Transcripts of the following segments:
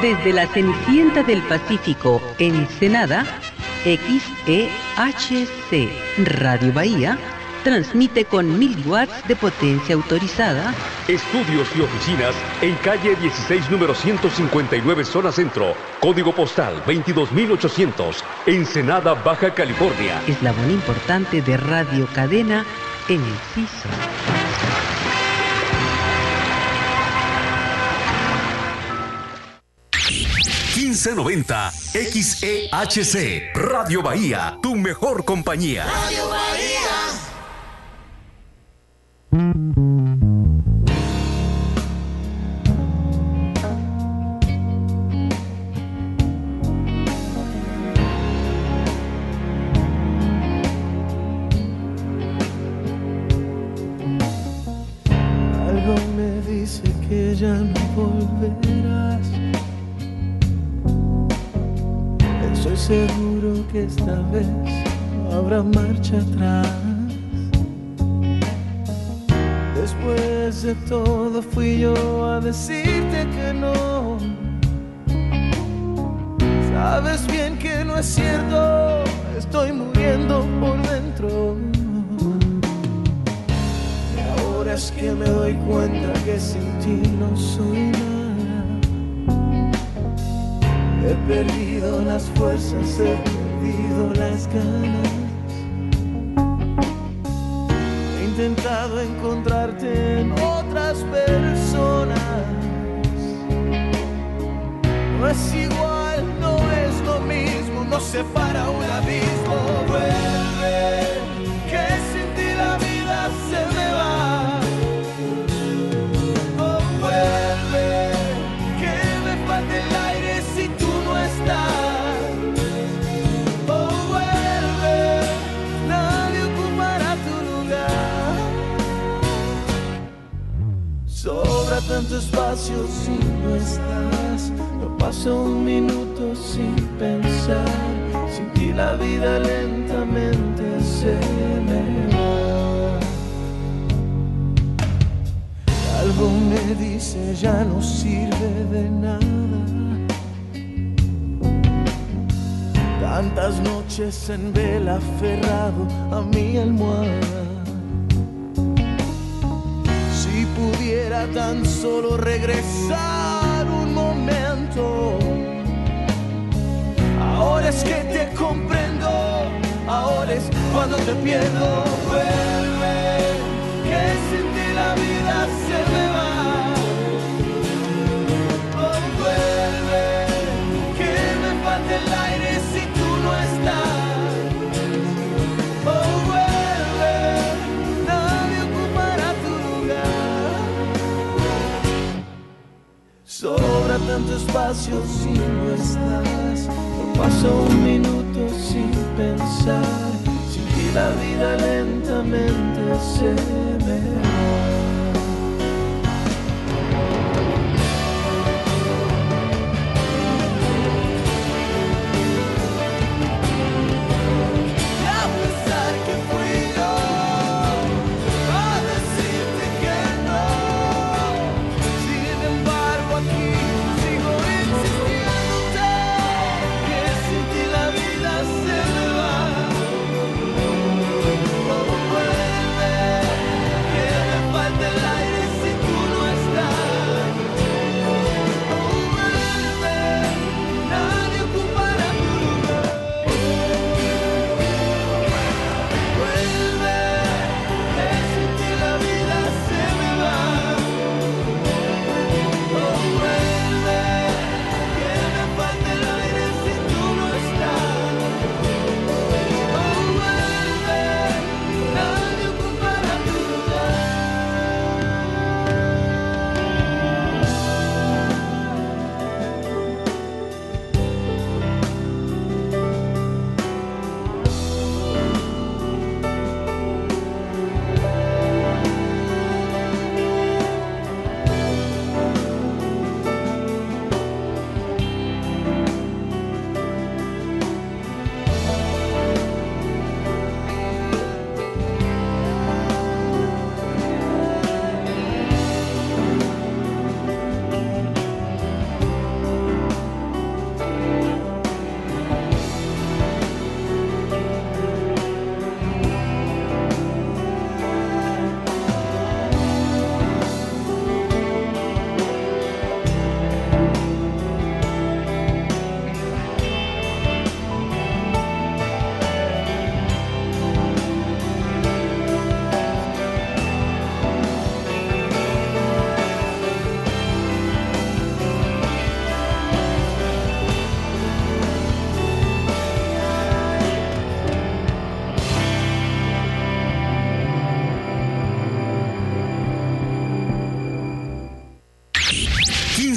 Desde la Cenicienta del Pacífico, en Ensenada, XEHC Radio Bahía transmite con 1000 watts de potencia autorizada. Estudios y oficinas en calle 16, número 159, zona centro. Código postal 22800, Ensenada, Baja California. Eslabón importante de Radio Cadena en el CISO. ...1590 XEHC Radio Bahía, tu mejor compañía. Radio Bahía. Algo me dice que ya no volverás. Estoy seguro que esta vez no habrá marcha atrás. Después de todo fui yo a decirte que no. Sabes bien que no es cierto, estoy muriendo por dentro. Y ahora es que me doy cuenta que sin ti no soy nada. He perdido las fuerzas, he perdido las ganas. He intentado encontrarte en otras personas. No es igual, no es lo mismo, nos separa un abismo. Vuelve, que sin ti la vida se me va. Oh, vuelve, que me falta el aire si tú no estás. Oh, vuelve, nadie ocupará tu lugar. Sobra tanto espacio si no estás. No paso un minuto sin pensar. Sin ti la vida lentamente se me va. Algo me dice ya no sirve de nada. Tantas noches en vela aferrado a mi almohada. Si pudiera tan solo regresar un momento. Ahora es que te comprendo, ahora es cuando te pierdo. Vuelve, que sin ti la vida se me va. Oh, vuelve, que me falta el aire si tú no estás. Oh, vuelve, nadie ocupará tu lugar. Sobra tanto espacio si no estás. No paso un minuto sin pensar. Sin ti la vida lentamente se me va.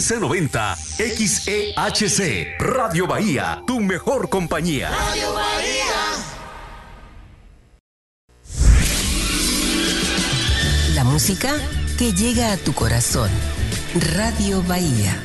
1590 XEHC Radio Bahía, tu mejor compañía. Radio Bahía. La música que llega a tu corazón. Radio Bahía.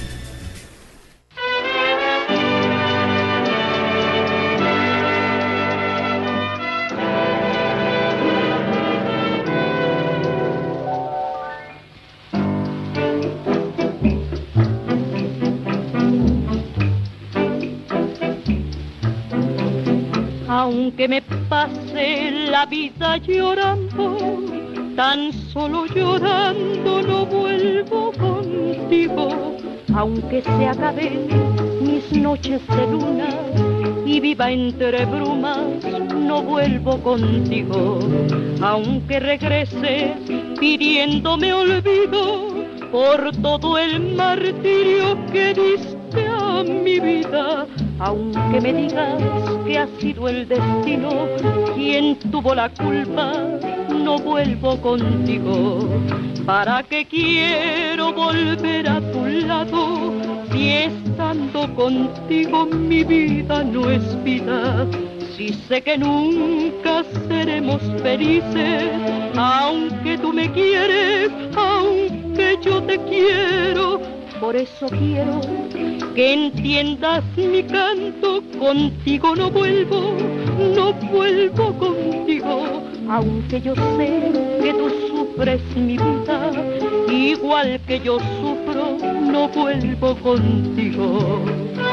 Aunque me pase la vida llorando, tan solo llorando no vuelvo contigo. Aunque se acaben mis noches de luna y viva entre brumas, no vuelvo contigo. Aunque regrese pidiéndome olvido por todo el martirio que diste a mi vida. Aunque me digas que ha sido el destino quien tuvo la culpa, no vuelvo contigo. ¿Para qué quiero volver a tu lado si estando contigo mi vida no es vida? Si sé que nunca seremos felices, aunque tú me quieres, aunque yo te quiero. Por eso quiero que entiendas mi canto, contigo no vuelvo contigo. Aunque yo sé que tú sufres mi vida, igual que yo sufro, no vuelvo contigo.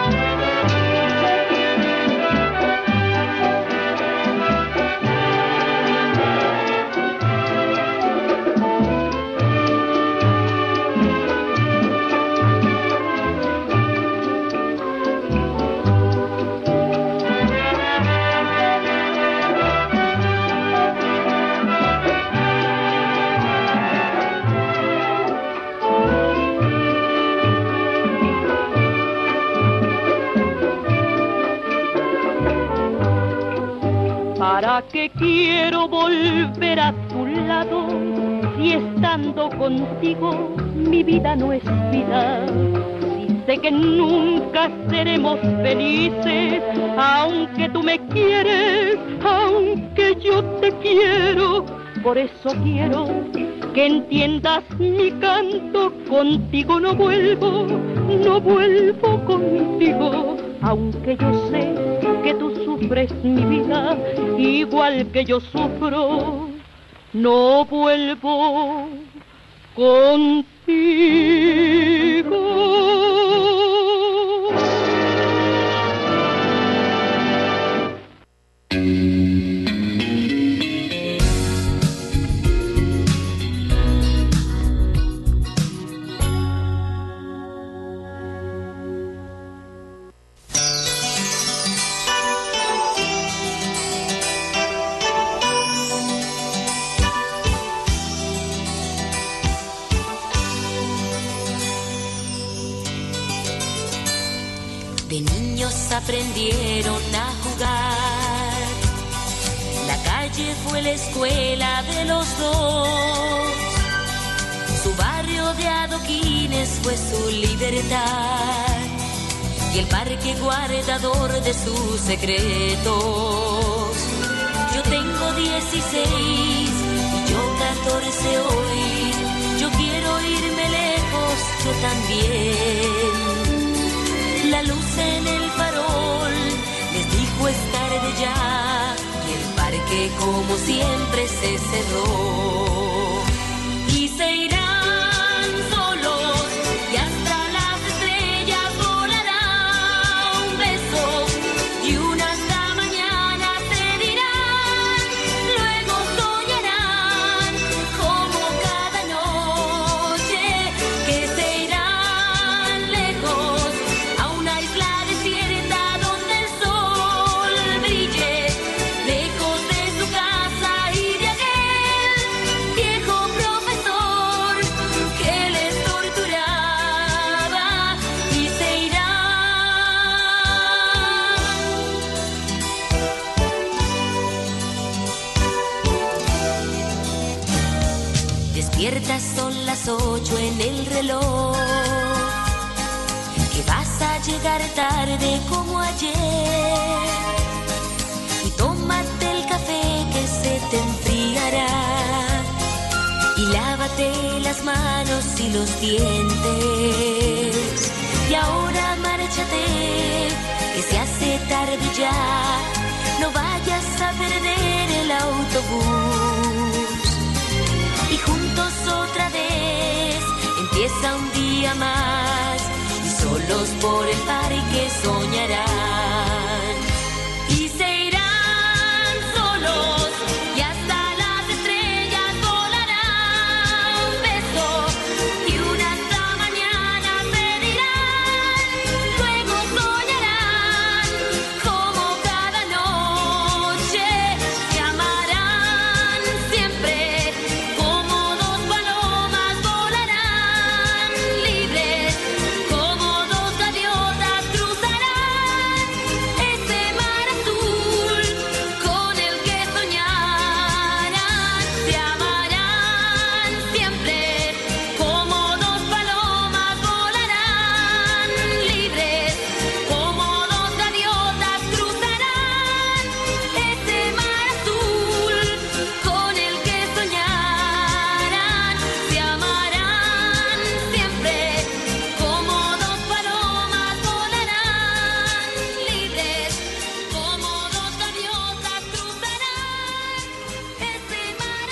¿Para qué quiero volver a tu lado si estando contigo mi vida no es vida? Si sé que nunca seremos felices, aunque tú me quieres, aunque yo te quiero. Por eso quiero que entiendas mi canto, contigo no vuelvo contigo. Aunque yo sé que tú sufres mi vida, igual que yo sufro, no vuelvo contigo. Aprendieron a jugar. La calle fue la escuela de los dos. Su barrio de adoquines fue su libertad y el parque guardador de sus secretos. Yo tengo 16 y yo 14 hoy. Yo quiero irme lejos, yo también. La luz en el farol les dijo es tarde ya y el parque como siempre se cerró. Y se irán solos y hasta las estrellas volará un beso y una hasta mañana se dirán. Luego soñarán como cada noche que se irán lejos. Son las 8 en el reloj que vas a llegar tarde como ayer. Y tómate el café que se te enfriará. Y lávate las manos y los dientes. Y ahora márchate, que se hace tarde ya. No vayas a perder el autobús. Y juntos otra vez empieza un día más. Y solos por el parque soñarán. Y se irán solos y hasta las estrellas volarán. Un beso y una hasta mañana pedirán. Luego soñarán como cada noche. Se amarán siempre como dos palomas volarán. Libres como dos gaviotas cruzarán ese mar azul con el que soñarán. Se amarán siempre como dos palomas volarán. Libres como dos gaviotas cruzarán ese mar azul con el que soñarán. Se amarán siempre como dos palomas volarán. Libres como dos gaviotas cruzarán ese mar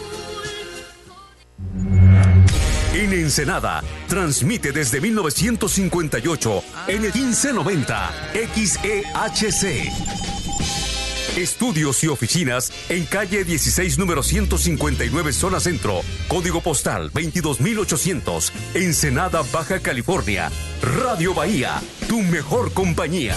azul. En Ensenada, transmite desde 1958 en el 1590 XEHC. Estudios y oficinas en calle 16, número 159, zona centro. Código postal 22800, Ensenada, Baja California. Radio Bahía, tu mejor compañía.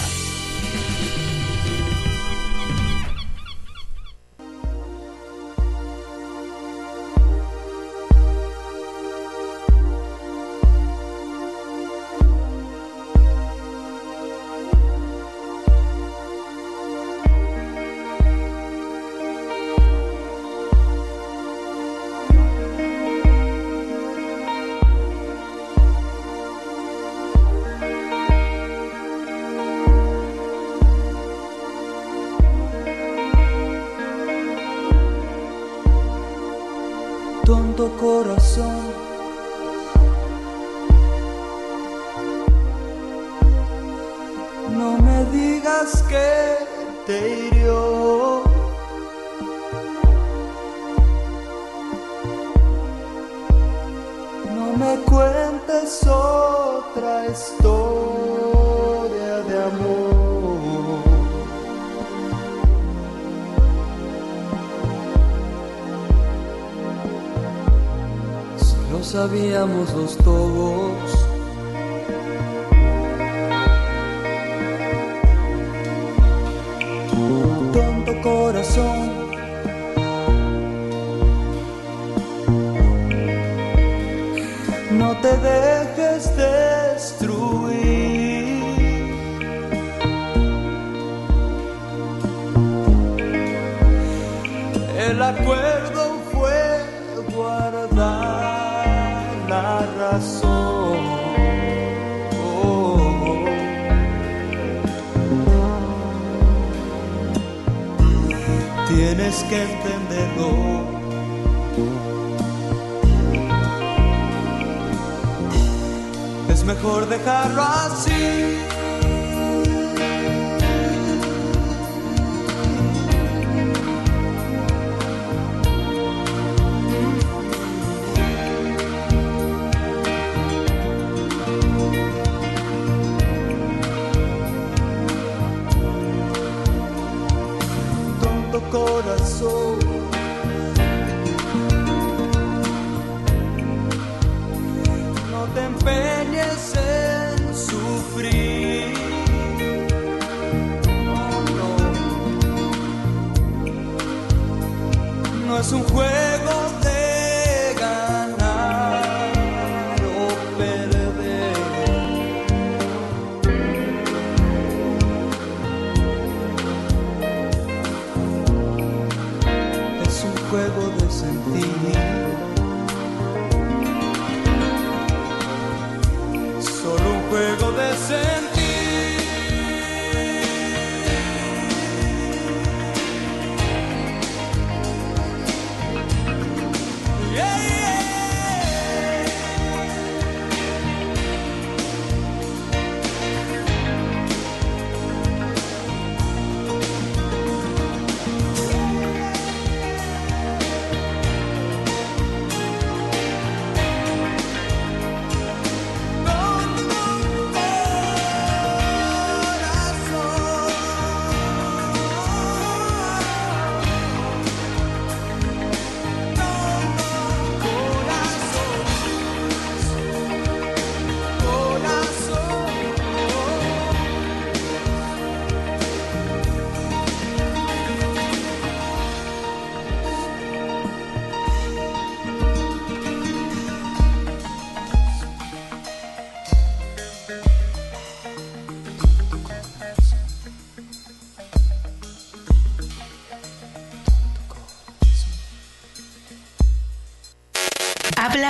Tonto corazón, no me digas que te hirió. No me cuentes otra historia de amor. Lo sabíamos los dos. Tonto corazón, no te dejes destruir. El acuerdo fue guardar la razón. Tienes que entenderlo. Es mejor dejarlo así. Corazón, no te empeñes en sufrir. No es un juego de ganar o perder. Es un juego de sentir. Solo un juego de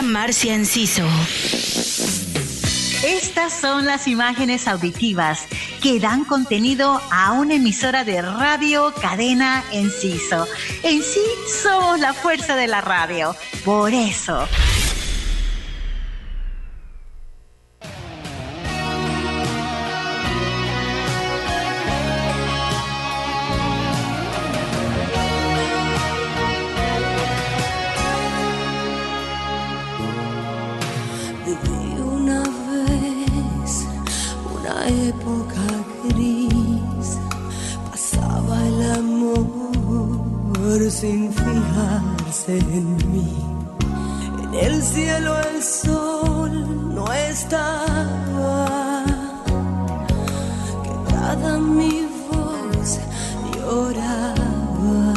Marcia Enciso. Estas son las imágenes auditivas que dan contenido a una emisora de radio Cadena Enciso. En sí somos la fuerza de la radio. Por eso. Época gris, pasaba el amor sin fijarse en mí. En el cielo el sol no estaba, quebrada mi voz lloraba.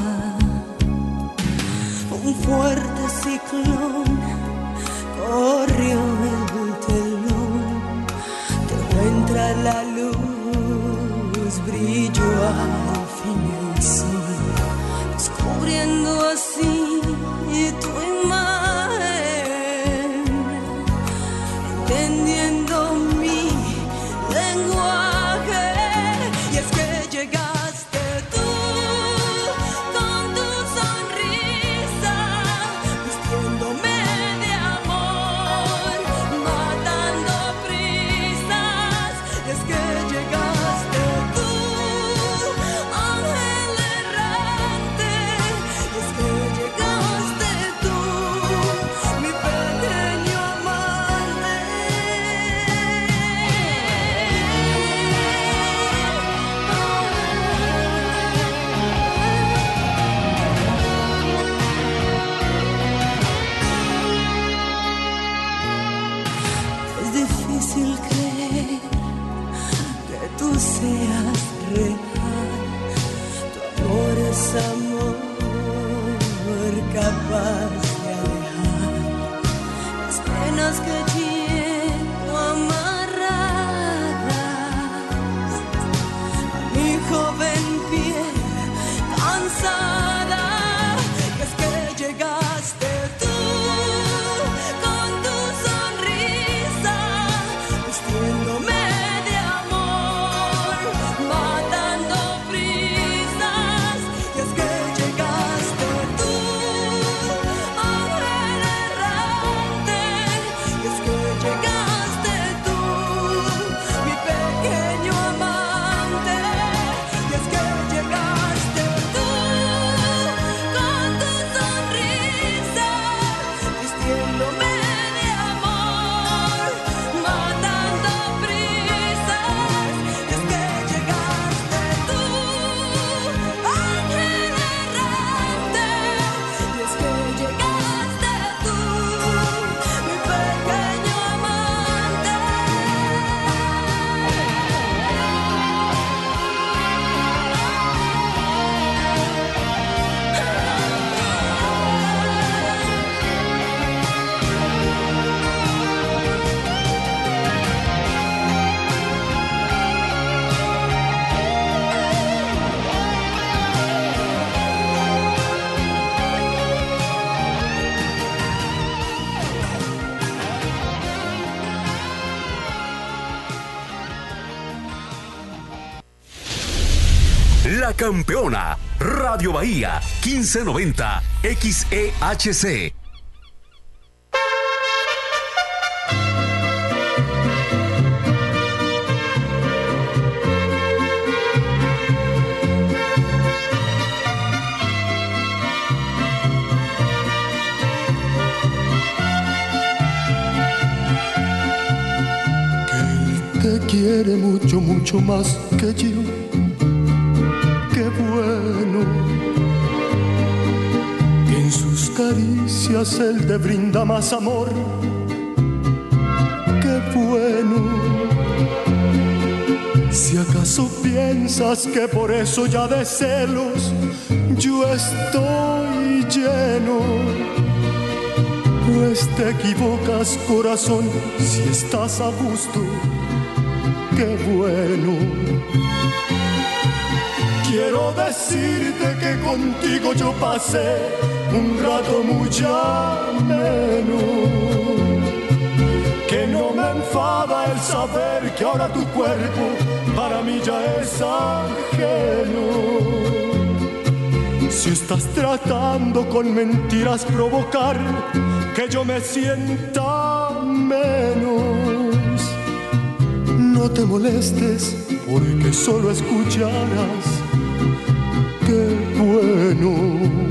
Un fuerte ciclón corrió el telón. Entra la luz, brilló al fin el sol, descubriendo así tu imagen, entendiendo mi lenguaje. Y es que llegaste tú con tu sonrisa, vistiéndome de amor, matando prisas. Es que llegaste tú, ángel errante. Es que llegaste tú, mi pequeño amante. Es difícil creer que tú seas real. Tu amor es amor capaz de alejar las penas que llevo amarradas a mi joven piel cansada. Es que llegaste tú con tu sonrisa, vistiéndome de amor, matando prisas. Y es que llegaste tú, ángel errante. Y es que llegaste tú, mi pequeño amante. Y es que llegaste tú con tu sonrisa, vistiéndome de amor, matando prisas. Y es que llegaste tú, ángel errante. Y es que llegaste tú, mi pequeño amante. La campeona, Radio Bahía, 1590, XEHC. Que él te quiere mucho, mucho más que yo. Qué bueno que en sus caricias él te brinda más amor. Qué bueno. Si acaso piensas que por eso ya de celos yo estoy lleno, pues te equivocas, corazón. Si estás a gusto, qué bueno. Quiero decirte que contigo yo pasé un rato muy ameno. enfada el saber que ahora tu cuerpo para mí ya es ajeno. Si estás tratando con mentiras provocar que yo me sienta menos, no te molestes porque solo escucharás. Qué bueno.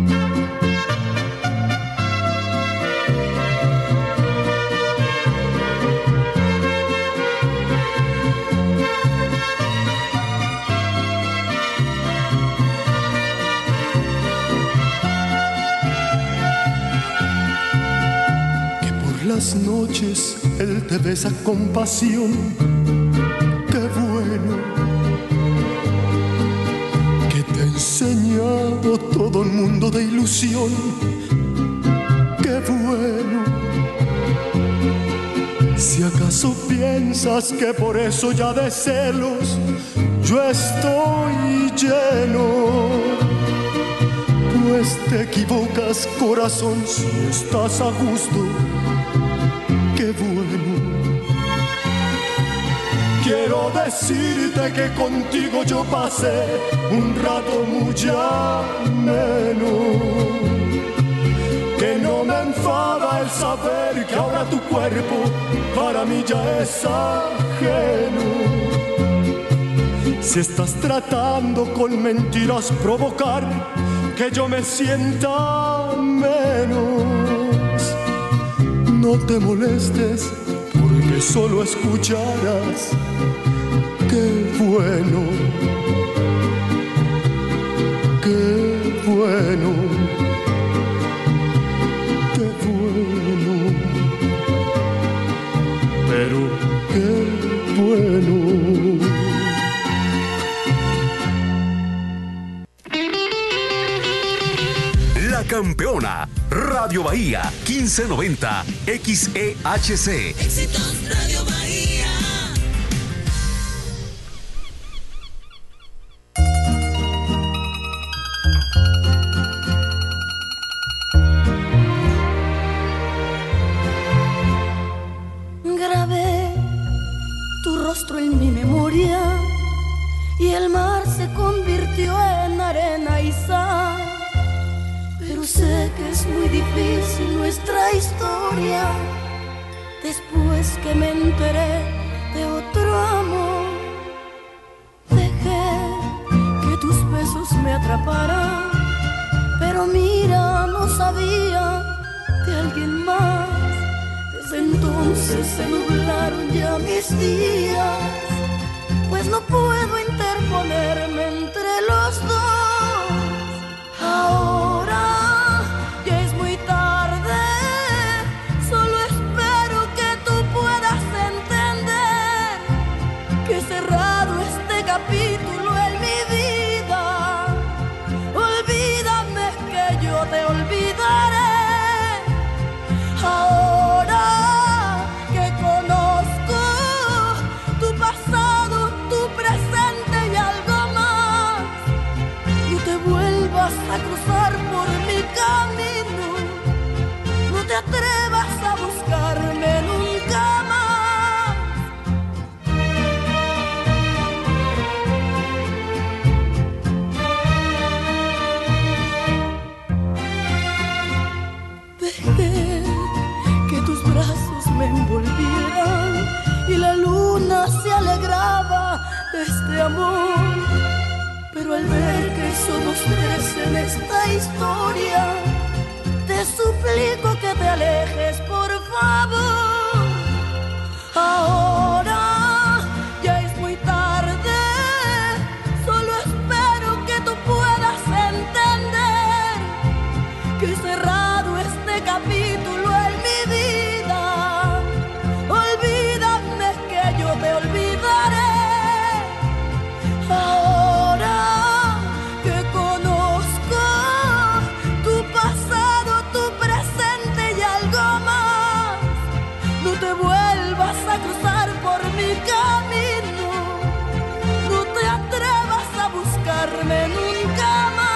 Las noches él te besa con pasión, qué bueno. Que te ha enseñado todo un mundo de ilusión, qué bueno. Si acaso piensas que por eso ya de celos yo estoy lleno, pues te equivocas, corazón, si estás a gusto. Qué bueno. Quiero decirte que contigo yo pasé un rato muy ameno, que no me enfada el saber que ahora tu cuerpo para mí ya es ajeno. Si estás tratando con mentiras provocar que yo me sienta menos, no te molestes porque solo escucharás. Qué bueno, qué bueno, qué bueno, pero qué bueno. La campeona, Radio Bahía, 1590, XEHC. Éxitos Radio Bahía. Grabé tu rostro en mi memoria y el mar se convirtió en arena y sal. Pero sé que es muy difícil nuestra historia. Después que me enteré de otro amor, dejé que tus besos me atraparan. Pero mira, no sabía de alguien más. Desde entonces se nublaron ya mis días, pues no puedo interponerme entre los dos. Ahora ya es muy tarde, solo espero que tú puedas entender que cerrado este capítulo en mi vida. Olvídame que yo te olvidaré. Ahora que conozco tu pasado, tu presente y algo más, no te vuelvas a cruzar por mi camino, no te atrevas a buscarme nunca más. Dejé que tus brazos me envolvieran y la luna se alegraba de este amor. Pero al ver que somos tres en esta historia, te suplico que te alejes, por favor. Ahora ya es muy tarde, solo espero que tú puedas entender que cerrado este capítulo en mi vida. Olvídame que yo te olvidaré. Ahora que conozco tu pasado, tu presente y algo más, no te vuelvas a cruzar por mi camino, no te atrevas a buscarme nunca más.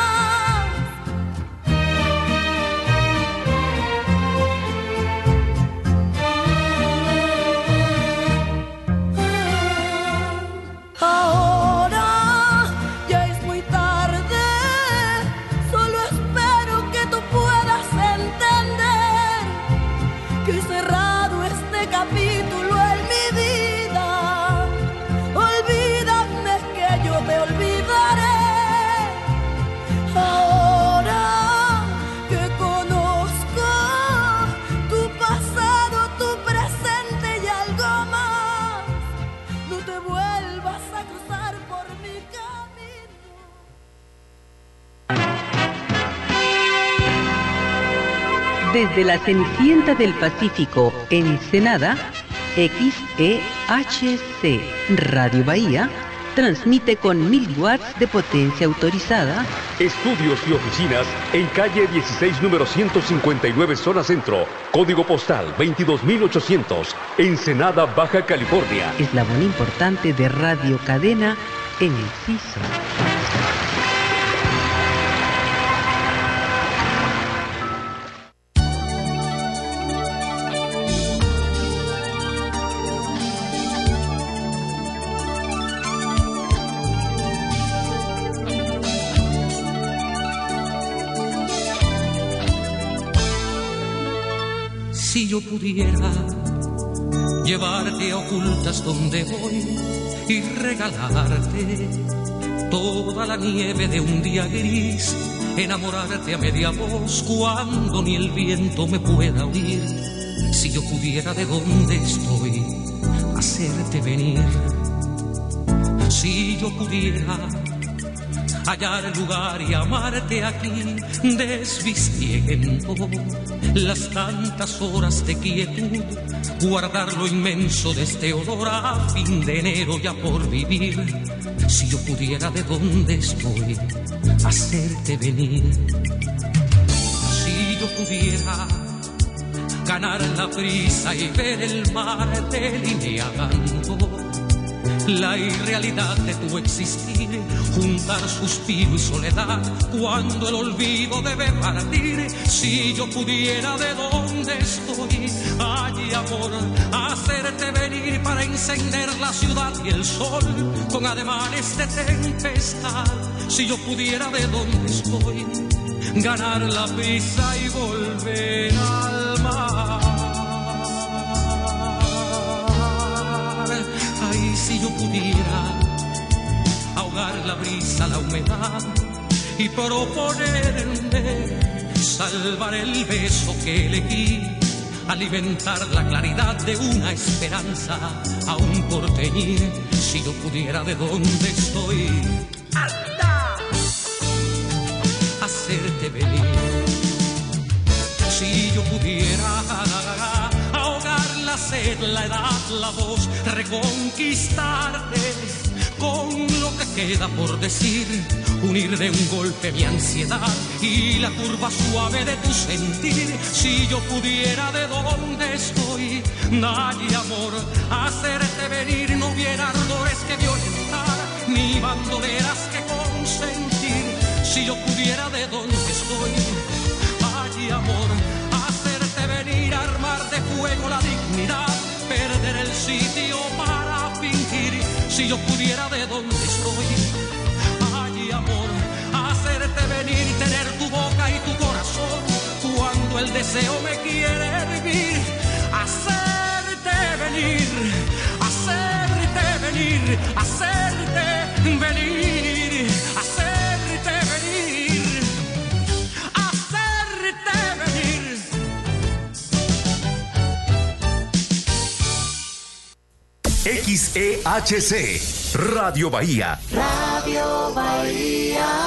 Desde la Cenicienta del Pacífico en Ensenada, XEHC Radio Bahía transmite con 1000 watts de potencia autorizada. Estudios y oficinas en calle 16, número 159, zona centro, código postal 22800, Ensenada, Baja California. Eslabón importante de Radio Cadena en el CISO. Si yo pudiera llevarte a ocultas donde voy y regalarte toda la nieve de un día gris, enamorarte a media voz cuando ni el viento me pueda oír. Si yo pudiera de donde estoy hacerte venir, si yo pudiera hallar el lugar y amarte aquí, desvistiendo las tantas horas de quietud, guardar lo inmenso de este olor a fin de enero ya por vivir. Si yo pudiera de donde estoy hacerte venir, si yo pudiera ganar la prisa y ver el mar delineando la irrealidad de tu existir, juntar suspiro y soledad cuando el olvido debe partir. Si yo pudiera de donde estoy, allí amor, hacerte venir para encender la ciudad y el sol con ademanes de tempestad. Si yo pudiera de donde estoy ganar la prisa y volver al mar. Ay, si yo pudiera ahogar la brisa, la humedad y proponerme salvar el beso que elegí, alimentar la claridad de una esperanza aún por teñir. Si yo pudiera de donde estoy hacerte venir, si yo pudiera ahogar la sed, la edad, la voz, reconquistarte con lo que queda por decir, unir de un golpe mi ansiedad y la curva suave de tu sentir. Si yo pudiera de donde estoy, ay amor, hacerte venir, no hubiera ardores que violentar, ni bandoleras que consentir. Si yo pudiera de donde estoy, ay amor, hacerte venir, armar de fuego la dignidad, perder el sitio para fingir. Si yo pudiera de donde estoy, ay amor, hacerte venir, tener tu boca y tu corazón cuando el deseo me quiere hervir. Hacerte venir, hacerte venir, hacerte venir, hacerte venir, hacerte venir. XEHC Radio Bahía. Radio Bahía.